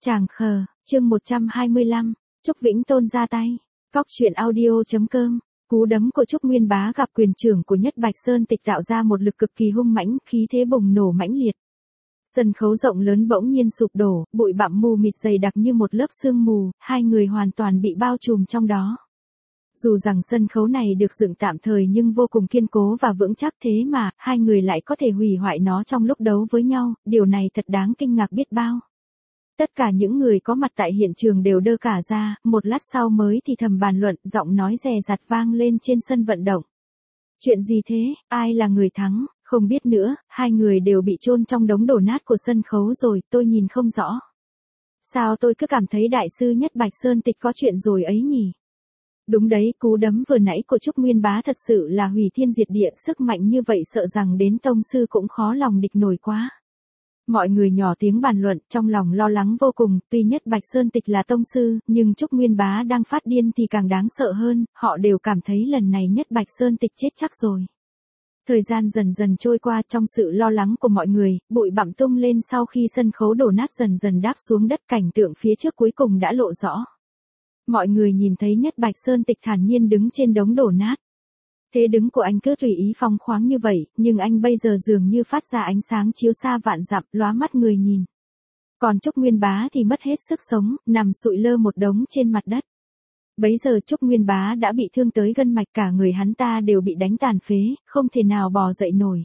Chàng khờ, chương 125, Trúc Vĩnh Tôn ra tay. Cóc truyện audio.com. Cú đấm của Trúc Nguyên Bá gặp quyền trưởng của Nhất Bạch Sơn Tịch tạo ra một lực cực kỳ hung mãnh, khí thế bùng nổ mãnh liệt. Sân khấu rộng lớn bỗng nhiên sụp đổ, bụi bặm mù mịt dày đặc như một lớp sương mù, hai người hoàn toàn bị bao trùm trong đó. Dù rằng sân khấu này được dựng tạm thời nhưng vô cùng kiên cố và vững chắc, thế mà hai người lại có thể hủy hoại nó trong lúc đấu với nhau, điều này thật đáng kinh ngạc biết bao. Tất cả những người có mặt tại hiện trường đều đơ cả ra, một lát sau mới thì thầm bàn luận, giọng nói dè dặt vang lên trên sân vận động. Chuyện gì thế, ai là người thắng, không biết nữa, hai người đều bị chôn trong đống đổ nát của sân khấu rồi, tôi nhìn không rõ. Sao tôi cứ cảm thấy đại sư Nhất Bạch Sơn Tịch có chuyện rồi ấy nhỉ? Đúng đấy, cú đấm vừa nãy của Trúc Nguyên Bá thật sự là hủy thiên diệt địa, sức mạnh như vậy sợ rằng đến tông sư cũng khó lòng địch nổi quá. Mọi người nhỏ tiếng bàn luận, trong lòng lo lắng vô cùng, tuy Nhất Bạch Sơn Tịch là tông sư, nhưng Trúc Nguyên Bá đang phát điên thì càng đáng sợ hơn, họ đều cảm thấy lần này Nhất Bạch Sơn Tịch chết chắc rồi. Thời gian dần dần trôi qua, trong sự lo lắng của mọi người, bụi bặm tung lên sau khi sân khấu đổ nát dần dần đáp xuống đất, cảnh tượng phía trước cuối cùng đã lộ rõ. Mọi người nhìn thấy Nhất Bạch Sơn Tịch thản nhiên đứng trên đống đổ nát. Thế đứng của anh cứ tùy ý phóng khoáng như vậy, nhưng anh bây giờ dường như phát ra ánh sáng chiếu xa vạn dặm, lóa mắt người nhìn. Còn Trúc Nguyên Bá thì mất hết sức sống, nằm sụi lơ một đống trên mặt đất. Bấy giờ Trúc Nguyên Bá đã bị thương tới gân mạch, cả người hắn ta đều bị đánh tàn phế, không thể nào bò dậy nổi.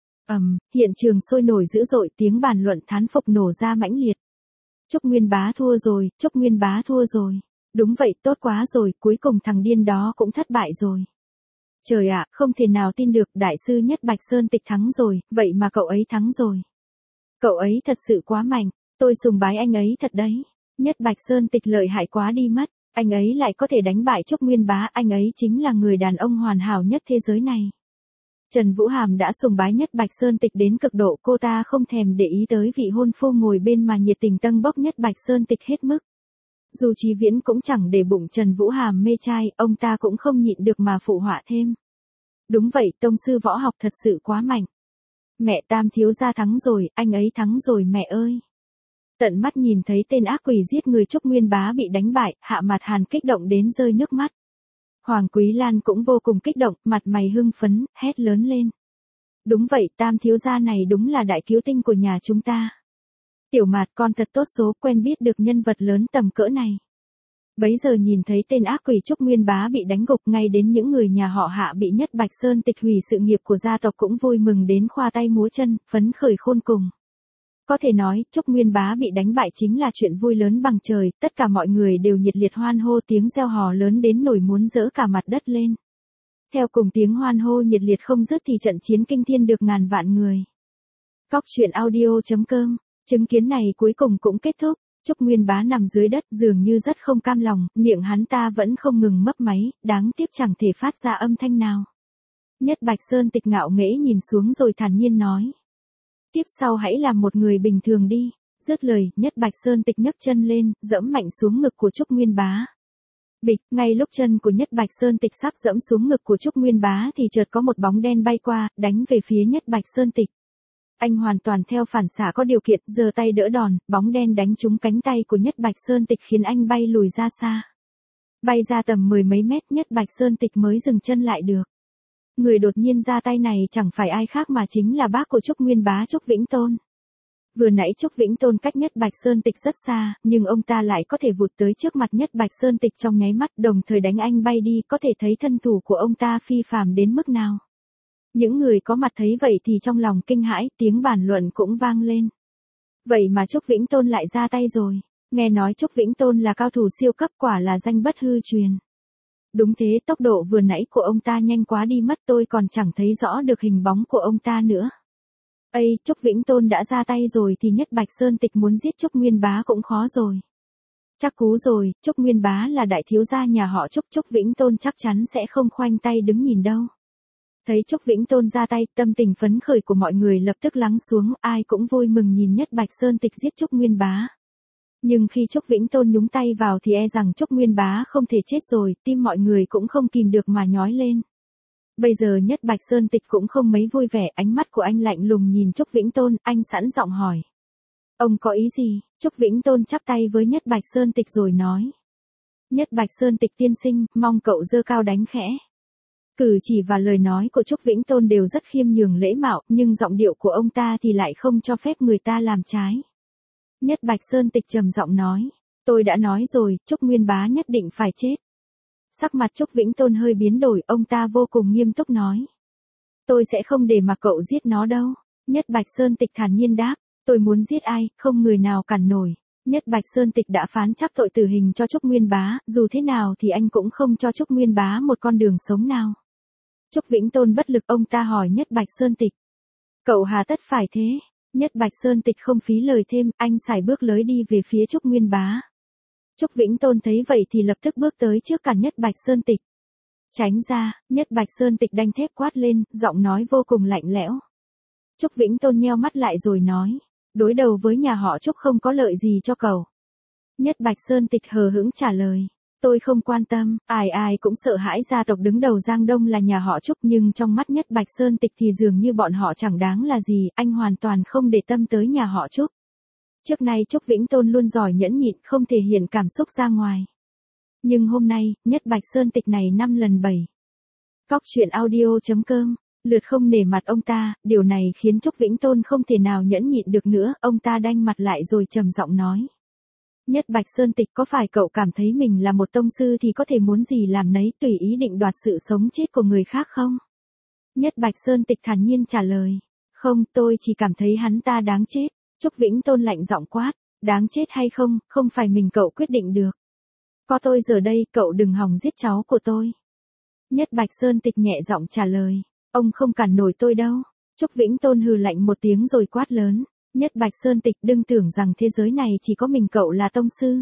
Hiện trường sôi nổi dữ dội, tiếng bàn luận thán phục nổ ra mãnh liệt. Trúc Nguyên Bá thua rồi, Trúc Nguyên Bá thua rồi. Đúng vậy, tốt quá rồi, cuối cùng thằng điên đó cũng thất bại rồi. Trời ạ, không thể nào tin được, đại sư Nhất Bạch Sơn Tịch thắng rồi, vậy mà cậu ấy thắng rồi. Cậu ấy thật sự quá mạnh, tôi sùng bái anh ấy thật đấy. Nhất Bạch Sơn Tịch lợi hại quá đi mất, anh ấy lại có thể đánh bại Trúc Nguyên Bá, anh ấy chính là người đàn ông hoàn hảo nhất thế giới này. Trần Vũ Hàm đã sùng bái Nhất Bạch Sơn Tịch đến cực độ, cô ta không thèm để ý tới vị hôn phu ngồi bên mà nhiệt tình tâng bốc Nhất Bạch Sơn Tịch hết mức. Dù Chí Viễn cũng chẳng để bụng Trần Vũ Hàm mê trai, ông ta cũng không nhịn được mà phụ họa thêm. Đúng vậy, tông sư võ học thật sự quá mạnh. Mẹ, Tam thiếu gia thắng rồi, anh ấy thắng rồi mẹ ơi. Tận mắt nhìn thấy tên ác quỷ giết người Trúc Nguyên Bá bị đánh bại, Hạ Mạt Hàn kích động đến rơi nước mắt. Hoàng Quý Lan cũng vô cùng kích động, mặt mày hưng phấn, hét lớn lên. Đúng vậy, Tam thiếu gia này đúng là đại cứu tinh của nhà chúng ta. Tiểu Mạt con thật tốt số, quen biết được nhân vật lớn tầm cỡ này. Bấy giờ nhìn thấy tên ác quỷ Trúc Nguyên Bá bị đánh gục, ngay đến những người nhà họ Hạ bị Nhất Bạch Sơn Tịch hủy sự nghiệp của gia tộc cũng vui mừng đến khoa tay múa chân, phấn khởi khôn cùng. Có thể nói, Trúc Nguyên Bá bị đánh bại chính là chuyện vui lớn bằng trời, tất cả mọi người đều nhiệt liệt hoan hô, tiếng reo hò lớn đến nổi muốn dỡ cả mặt đất lên. Theo cùng tiếng hoan hô nhiệt liệt không dứt thì trận chiến kinh thiên được ngàn vạn người. Cóc truyện audio.com. Chứng kiến này cuối cùng cũng kết thúc, Trúc Nguyên Bá nằm dưới đất dường như rất không cam lòng, miệng hắn ta vẫn không ngừng mấp máy, đáng tiếc chẳng thể phát ra âm thanh nào. Nhất Bạch Sơn Tịch ngạo nghễ nhìn xuống rồi thản nhiên nói. Tiếp sau hãy làm một người bình thường đi. Dứt lời, Nhất Bạch Sơn Tịch nhấc chân lên, dẫm mạnh xuống ngực của Trúc Nguyên Bá. Bịch, ngay lúc chân của Nhất Bạch Sơn Tịch sắp dẫm xuống ngực của Trúc Nguyên Bá thì chợt có một bóng đen bay qua, đánh về phía Nhất Bạch Sơn Tịch. Anh hoàn toàn theo phản xạ có điều kiện, giơ tay đỡ đòn, bóng đen đánh trúng cánh tay của Nhất Bạch Sơn Tịch khiến anh bay lùi ra xa. Bay ra tầm 10 mấy mét, Nhất Bạch Sơn Tịch mới dừng chân lại được. Người đột nhiên ra tay này chẳng phải ai khác mà chính là bác của Trúc Nguyên Bá, Trúc Vĩnh Tôn. Vừa nãy Trúc Vĩnh Tôn cách Nhất Bạch Sơn Tịch rất xa, nhưng ông ta lại có thể vụt tới trước mặt Nhất Bạch Sơn Tịch trong nháy mắt, đồng thời đánh anh bay đi, có thể thấy thân thủ của ông ta phi phàm đến mức nào. Những người có mặt thấy vậy thì trong lòng kinh hãi, tiếng bàn luận cũng vang lên. Vậy mà Trúc Vĩnh Tôn lại ra tay rồi. Nghe nói Trúc Vĩnh Tôn là cao thủ siêu cấp, quả là danh bất hư truyền. Đúng thế, tốc độ vừa nãy của ông ta nhanh quá đi mất, tôi còn chẳng thấy rõ được hình bóng của ông ta nữa. Ây, Trúc Vĩnh Tôn đã ra tay rồi thì Nhất Bạch Sơn Tịch muốn giết Trúc Nguyên Bá cũng khó rồi. Chắc cú rồi, Trúc Nguyên Bá là đại thiếu gia nhà họ Trúc, Trúc Vĩnh Tôn chắc chắn sẽ không khoanh tay đứng nhìn đâu. Thấy Trúc Vĩnh Tôn ra tay, tâm tình phấn khởi của mọi người lập tức lắng xuống, ai cũng vui mừng nhìn Nhất Bạch Sơn Tịch giết Trúc Nguyên Bá. Nhưng khi Trúc Vĩnh Tôn nhúng tay vào thì e rằng Trúc Nguyên Bá không thể chết rồi, tim mọi người cũng không kìm được mà nhói lên. Bây giờ Nhất Bạch Sơn Tịch cũng không mấy vui vẻ, ánh mắt của anh lạnh lùng nhìn Trúc Vĩnh Tôn, anh sẵn giọng hỏi. Ông có ý gì? Trúc Vĩnh Tôn chắp tay với Nhất Bạch Sơn Tịch rồi nói. Nhất Bạch Sơn Tịch tiên sinh, mong cậu giơ cao đánh khẽ. Cử chỉ và lời nói của Trúc Vĩnh Tôn đều rất khiêm nhường lễ mạo, nhưng giọng điệu của ông ta thì lại không cho phép người ta làm trái. Nhất Bạch Sơn Tịch trầm giọng nói. Tôi đã nói rồi, Trúc Nguyên Bá nhất định phải chết. Sắc mặt Trúc Vĩnh Tôn hơi biến đổi, ông ta vô cùng nghiêm túc nói. Tôi sẽ không để mà cậu giết nó đâu. Nhất Bạch Sơn Tịch thản nhiên đáp. Tôi muốn giết ai, không người nào cản nổi. Nhất Bạch Sơn Tịch đã phán chắc tội tử hình cho Trúc Nguyên Bá, dù thế nào thì anh cũng không cho Trúc Nguyên Bá một con đường sống nào. Trúc Vĩnh Tôn bất lực, ông ta hỏi Nhất Bạch Sơn Tịch. Cậu hà tất phải thế? Nhất Bạch Sơn Tịch không phí lời thêm, anh sải bước lối đi về phía Trúc Nguyên Bá. Trúc Vĩnh Tôn thấy vậy thì lập tức bước tới trước cản Nhất Bạch Sơn Tịch. Tránh ra, Nhất Bạch Sơn Tịch đanh thép quát lên, giọng nói vô cùng lạnh lẽo. Trúc Vĩnh Tôn nheo mắt lại rồi nói. Đối đầu với nhà họ Trúc không có lợi gì cho cậu. Nhất Bạch Sơn Tịch hờ hững trả lời. Tôi không quan tâm, ai cũng sợ hãi gia tộc đứng đầu Giang Đông là nhà họ Trúc, nhưng trong mắt Nhất Bạch Sơn Tịch thì dường như bọn họ chẳng đáng là gì, anh hoàn toàn không để tâm tới nhà họ Trúc. Trước nay Trúc Vĩnh Tôn luôn giỏi nhẫn nhịn, không thể hiện cảm xúc ra ngoài. Nhưng hôm nay, Nhất Bạch Sơn Tịch này 5 lần 7. Góc truyện audio.com, lượt không nể mặt ông ta, điều này khiến Trúc Vĩnh Tôn không thể nào nhẫn nhịn được nữa, ông ta đanh mặt lại rồi trầm giọng nói. Nhất Bạch Sơn Tịch, có phải cậu cảm thấy mình là một tông sư thì có thể muốn gì làm nấy, tùy ý định đoạt sự sống chết của người khác không? Nhất Bạch Sơn Tịch thản nhiên trả lời. Không, tôi chỉ cảm thấy hắn ta đáng chết. Trúc Vĩnh Tôn lạnh giọng quát. Đáng chết hay không, không phải mình cậu quyết định được. Có tôi giờ đây, cậu đừng hòng giết cháu của tôi. Nhất Bạch Sơn Tịch nhẹ giọng trả lời. Ông không cản nổi tôi đâu. Trúc Vĩnh Tôn hừ lạnh một tiếng rồi quát lớn. Nhất Bạch Sơn Tịch, đừng tưởng rằng thế giới này chỉ có mình cậu là tông sư.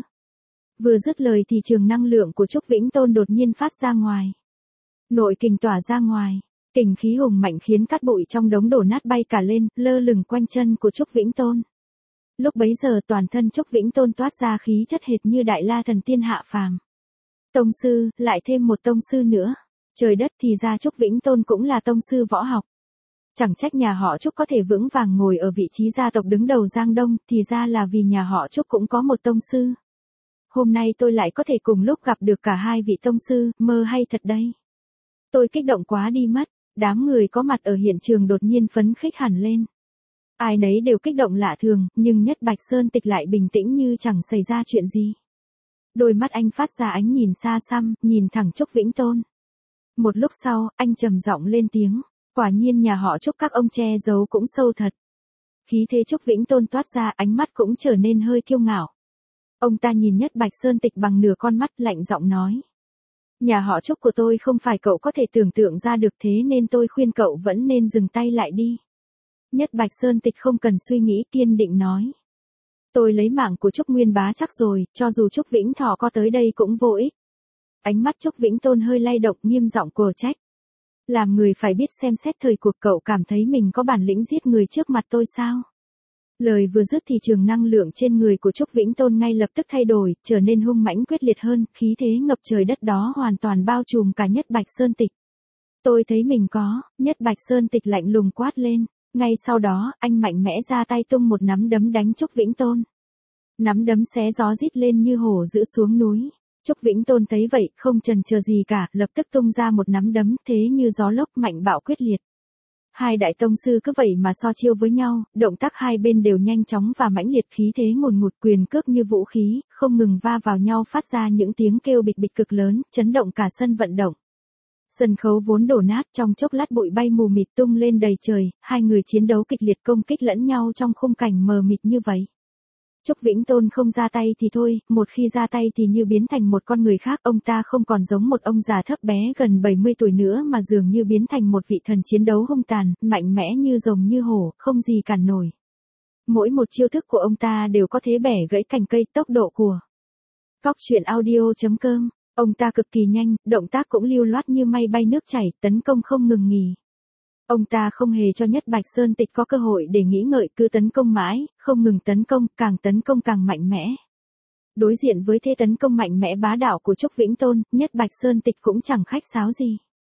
Vừa dứt lời thì trường năng lượng của Trúc Vĩnh Tôn đột nhiên phát ra ngoài. Nội kình tỏa ra ngoài. Kình khí hùng mạnh khiến cát bụi trong đống đổ nát bay cả lên, lơ lửng quanh chân của Trúc Vĩnh Tôn. Lúc bấy giờ toàn thân Trúc Vĩnh Tôn toát ra khí chất hệt như đại la thần tiên hạ phàm. Tông sư, lại thêm một tông sư nữa. Trời đất, thì ra Trúc Vĩnh Tôn cũng là tông sư võ học. Chẳng trách nhà họ Trúc có thể vững vàng ngồi ở vị trí gia tộc đứng đầu Giang Đông, thì ra là vì nhà họ Trúc cũng có một tông sư. Hôm nay tôi lại có thể cùng lúc gặp được cả hai vị tông sư, mơ hay thật đây. Tôi kích động quá đi mất, đám người có mặt ở hiện trường đột nhiên phấn khích hẳn lên. Ai nấy đều kích động lạ thường, nhưng Nhất Bạch Sơn Tịch lại bình tĩnh như chẳng xảy ra chuyện gì. Đôi mắt anh phát ra ánh nhìn xa xăm, nhìn thẳng Trúc Vĩnh Tôn. Một lúc sau, anh trầm giọng lên tiếng. Quả nhiên nhà họ Trúc các ông che giấu cũng sâu thật. Khí thế Trúc Vĩnh Tôn toát ra, ánh mắt cũng trở nên hơi kiêu ngạo. Ông ta nhìn Nhất Bạch Sơn Tịch bằng nửa con mắt, lạnh giọng nói. Nhà họ Trúc của tôi không phải cậu có thể tưởng tượng ra được, thế nên tôi khuyên cậu vẫn nên dừng tay lại đi. Nhất Bạch Sơn Tịch không cần suy nghĩ, kiên định nói. Tôi lấy mạng của Trúc Nguyên Bá chắc rồi, cho dù Trúc Vĩnh Thọ có tới đây cũng vô ích. Ánh mắt Trúc Vĩnh Tôn hơi lay động, nghiêm giọng của trách. Làm người phải biết xem xét thời cuộc, cậu cảm thấy mình có bản lĩnh giết người trước mặt tôi sao? Lời vừa dứt thì trường năng lượng trên người của Trúc Vĩnh Tôn ngay lập tức thay đổi, trở nên hung mãnh quyết liệt hơn, khí thế ngập trời đất đó hoàn toàn bao trùm cả Nhất Bạch Sơn Tịch. Tôi thấy mình có, Nhất Bạch Sơn Tịch lạnh lùng quát lên, ngay sau đó, anh mạnh mẽ ra tay tung một nắm đấm đánh Trúc Vĩnh Tôn. Nắm đấm xé gió rít lên như hổ dữ xuống núi. Trúc Vĩnh Tôn thấy vậy, không chần chờ gì cả, lập tức tung ra một nắm đấm, thế như gió lốc mạnh bạo quyết liệt. Hai đại tông sư cứ vậy mà so chiêu với nhau, động tác hai bên đều nhanh chóng và mãnh liệt, khí thế ngùn ngụt, quyền cước như vũ khí, không ngừng va vào nhau phát ra những tiếng kêu bịch bịch cực lớn, chấn động cả sân vận động. Sân khấu vốn đổ nát, trong chốc lát bụi bay mù mịt tung lên đầy trời, hai người chiến đấu kịch liệt công kích lẫn nhau trong khung cảnh mờ mịt như vậy. Trúc Vĩnh Tôn không ra tay thì thôi, một khi ra tay thì như biến thành một con người khác, ông ta không còn giống một ông già thấp bé gần 70 tuổi nữa mà dường như biến thành một vị thần chiến đấu hung tàn, mạnh mẽ như rồng như hổ, không gì cản nổi. Mỗi một chiêu thức của ông ta đều có thể bẻ gãy cành cây, tốc độ của. Góc truyện audio.com, ông ta cực kỳ nhanh, động tác cũng lưu loát như mây bay nước chảy, tấn công không ngừng nghỉ. Ông ta không hề cho Nhất Bạch Sơn Tịch có cơ hội để nghĩ ngợi, cứ tấn công mãi, không ngừng tấn công càng mạnh mẽ. Đối diện với thế tấn công mạnh mẽ bá đạo của Trúc Vĩnh Tôn, Nhất Bạch Sơn Tịch cũng chẳng khách sáo gì.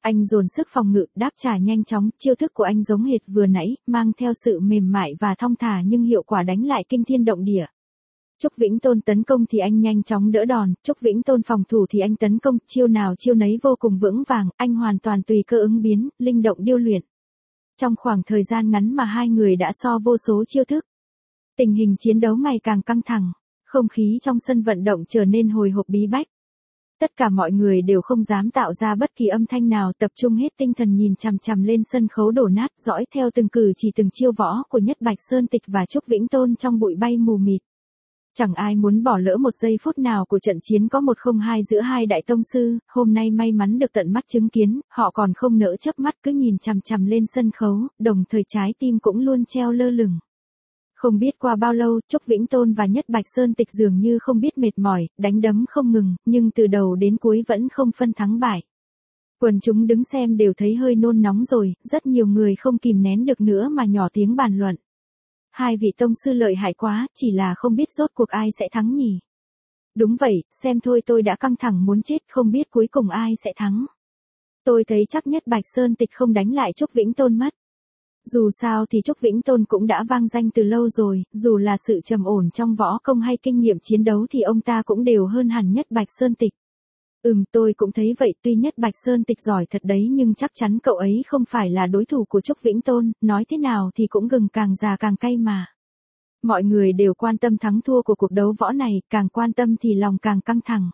Anh dồn sức phòng ngự, đáp trả nhanh chóng, chiêu thức của anh giống hệt vừa nãy, mang theo sự mềm mại và thong thả nhưng hiệu quả đánh lại kinh thiên động địa. Trúc Vĩnh Tôn tấn công thì anh nhanh chóng đỡ đòn, Trúc Vĩnh Tôn phòng thủ thì anh tấn công, chiêu nào chiêu nấy vô cùng vững vàng, anh hoàn toàn tùy cơ ứng biến, linh động điêu luyện. Trong khoảng thời gian ngắn mà hai người đã so vô số chiêu thức. Tình hình chiến đấu ngày càng căng thẳng, không khí trong sân vận động trở nên hồi hộp bí bách. Tất cả mọi người đều không dám tạo ra bất kỳ âm thanh nào, tập trung hết tinh thần nhìn chằm chằm lên sân khấu đổ nát, dõi theo từng cử chỉ từng chiêu võ của Nhất Bạch Sơn Tịch và Trúc Vĩnh Tôn trong bụi bay mù mịt. Chẳng ai muốn bỏ lỡ một giây phút nào của trận chiến có 1-0-2 giữa hai đại tông sư, hôm nay may mắn được tận mắt chứng kiến, họ còn không nỡ chớp mắt cứ nhìn chằm chằm lên sân khấu, đồng thời trái tim cũng luôn treo lơ lửng. Không biết qua bao lâu, Trúc Vĩnh Tôn và Nhất Bạch Sơn Tịch dường như không biết mệt mỏi, đánh đấm không ngừng, nhưng từ đầu đến cuối vẫn không phân thắng bại. Quần chúng đứng xem đều thấy hơi nôn nóng rồi, rất nhiều người không kìm nén được nữa mà nhỏ tiếng bàn luận. Hai vị tông sư lợi hại quá, chỉ là không biết rốt cuộc ai sẽ thắng nhỉ. Đúng vậy, xem thôi tôi đã căng thẳng muốn chết, không biết cuối cùng ai sẽ thắng. Tôi thấy chắc Nhất Bạch Sơn Tịch không đánh lại Trúc Vĩnh Tôn mất. Dù sao thì Trúc Vĩnh Tôn cũng đã vang danh từ lâu rồi, dù là sự trầm ổn trong võ công hay kinh nghiệm chiến đấu thì ông ta cũng đều hơn hẳn Nhất Bạch Sơn Tịch. Tôi cũng thấy vậy, tuy Nhất Bạch Sơn Tịch giỏi thật đấy nhưng chắc chắn cậu ấy không phải là đối thủ của Trúc Vĩnh Tôn, nói thế nào thì cũng gừng càng già càng cay mà. Mọi người đều quan tâm thắng thua của cuộc đấu võ này, càng quan tâm thì lòng càng căng thẳng.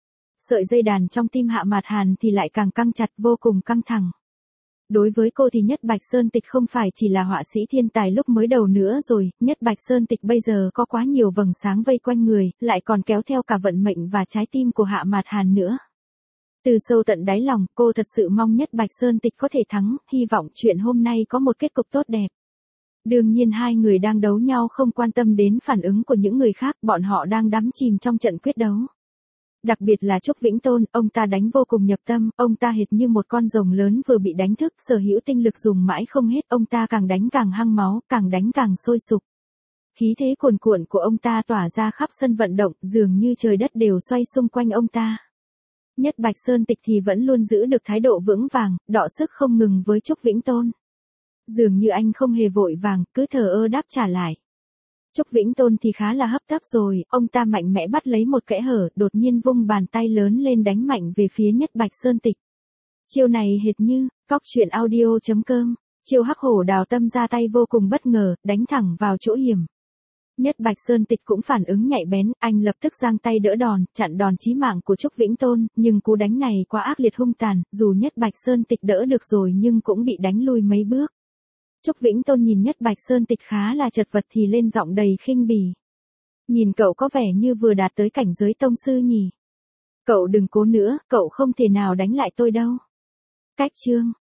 Sợi dây đàn trong tim Hạ Mạt Hàn thì lại càng căng chặt, vô cùng căng thẳng. Đối với cô thì Nhất Bạch Sơn Tịch không phải chỉ là họa sĩ thiên tài lúc mới đầu nữa rồi, Nhất Bạch Sơn Tịch bây giờ có quá nhiều vầng sáng vây quanh người, lại còn kéo theo cả vận mệnh và trái tim của Hạ Mạt Hàn nữa. Từ sâu tận đáy lòng, cô thật sự mong Nhất Bạch Sơn Tịch có thể thắng, hy vọng chuyện hôm nay có một kết cục tốt đẹp. Đương nhiên hai người đang đấu nhau không quan tâm đến phản ứng của những người khác, bọn họ đang đắm chìm trong trận quyết đấu. Đặc biệt là Trúc Vĩnh Tôn, ông ta đánh vô cùng nhập tâm, ông ta hệt như một con rồng lớn vừa bị đánh thức, sở hữu tinh lực dùng mãi không hết, ông ta càng đánh càng hăng máu, càng đánh càng sôi sục. Khí thế cuồn cuộn của ông ta tỏa ra khắp sân vận động, dường như trời đất đều xoay xung quanh ông ta. Nhất Bạch Sơn Tịch thì vẫn luôn giữ được thái độ vững vàng, đọ sức không ngừng với Trúc Vĩnh Tôn. Dường như anh không hề vội vàng, cứ thờ ơ đáp trả lại. Trúc Vĩnh Tôn thì khá là hấp tấp rồi, ông ta mạnh mẽ bắt lấy một kẽ hở, đột nhiên vung bàn tay lớn lên đánh mạnh về phía Nhất Bạch Sơn Tịch. Chiêu này hệt như, coctruyện.audio.com, chiêu hắc hổ đào tâm ra tay vô cùng bất ngờ, đánh thẳng vào chỗ hiểm. Nhất Bạch Sơn Tịch cũng phản ứng nhạy bén, anh lập tức giang tay đỡ đòn, chặn đòn chí mạng của Trúc Vĩnh Tôn, nhưng cú đánh này quá ác liệt hung tàn, dù Nhất Bạch Sơn Tịch đỡ được rồi nhưng cũng bị đánh lui mấy bước. Trúc Vĩnh Tôn nhìn Nhất Bạch Sơn Tịch khá là chật vật thì lên giọng đầy khinh bỉ. Nhìn cậu có vẻ như vừa đạt tới cảnh giới tông sư nhỉ. Cậu đừng cố nữa, cậu không thể nào đánh lại tôi đâu. Cách chương.